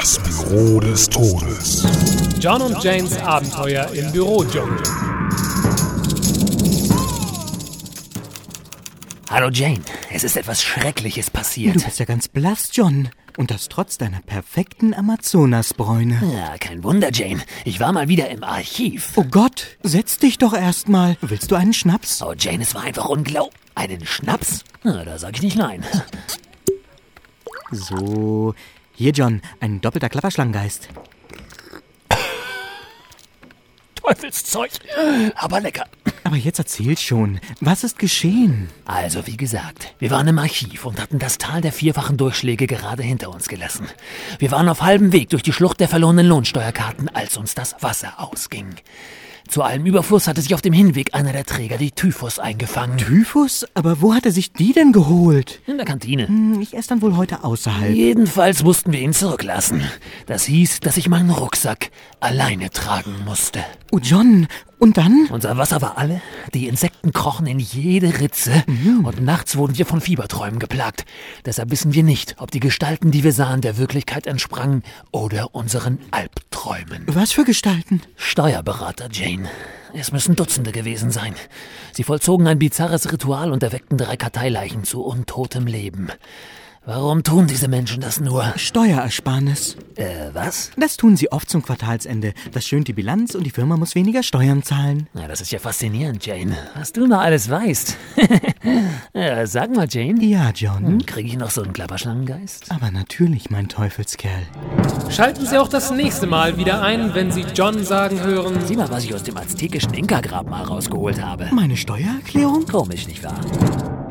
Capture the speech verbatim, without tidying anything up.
Das Büro des Todes. John und Janes Abenteuer im Bürodschungel. Hallo Jane, es ist etwas Schreckliches passiert. Du bist ja ganz blass, John. Und das trotz deiner perfekten Amazonasbräune. Ja, kein Wunder, Jane. Ich war mal wieder im Archiv. Oh Gott, setz dich doch erst mal. Willst du einen Schnaps? Oh, Jane, es war einfach unglaublich. Einen Schnaps? Na, da sag ich nicht nein. So, hier, John, ein doppelter Klapperschlangengeist. Teufelszeug, aber lecker. Aber jetzt erzähl schon, was ist geschehen? Also, wie gesagt, wir waren im Archiv und hatten das Tal der vierfachen Durchschläge gerade hinter uns gelassen. Wir waren auf halbem Weg durch die Schlucht der verlorenen Lohnsteuerkarten, als uns das Wasser ausging. Zu allem Überfluss hatte sich auf dem Hinweg einer der Träger die Typhus eingefangen. Typhus? Aber wo hat er sich die denn geholt? In der Kantine. Hm, ich esse dann wohl heute außerhalb. Jedenfalls mussten wir ihn zurücklassen. Das hieß, dass ich meinen Rucksack alleine tragen musste. Oh, John, und dann? Unser Wasser war alle, die Insekten krochen in jede Ritze mhm. und nachts wurden wir von Fieberträumen geplagt. Deshalb wissen wir nicht, ob die Gestalten, die wir sahen, der Wirklichkeit entsprangen oder unseren Albträumen. Was für Gestalten? Steuerberater, Jane. Es müssen Dutzende gewesen sein. Sie vollzogen ein bizarres Ritual und erweckten drei Karteileichen zu untotem Leben. Warum tun diese Menschen das nur? Steuerersparnis. Äh, was? Das tun sie oft zum Quartalsende. Das schönt die Bilanz und die Firma muss weniger Steuern zahlen. Na, das ist ja faszinierend, Jane. Was du noch alles weißt. Ja, sag mal, Jane. Ja, John. Hm, kriege ich noch so einen Klapperschlangengeist? Aber natürlich, mein Teufelskerl. Schalten Sie auch das nächste Mal wieder ein, wenn Sie John sagen hören: Sieh mal, was ich aus dem aztekischen Inka-Grabmal rausgeholt habe. Meine Steuererklärung? Komisch, nicht wahr?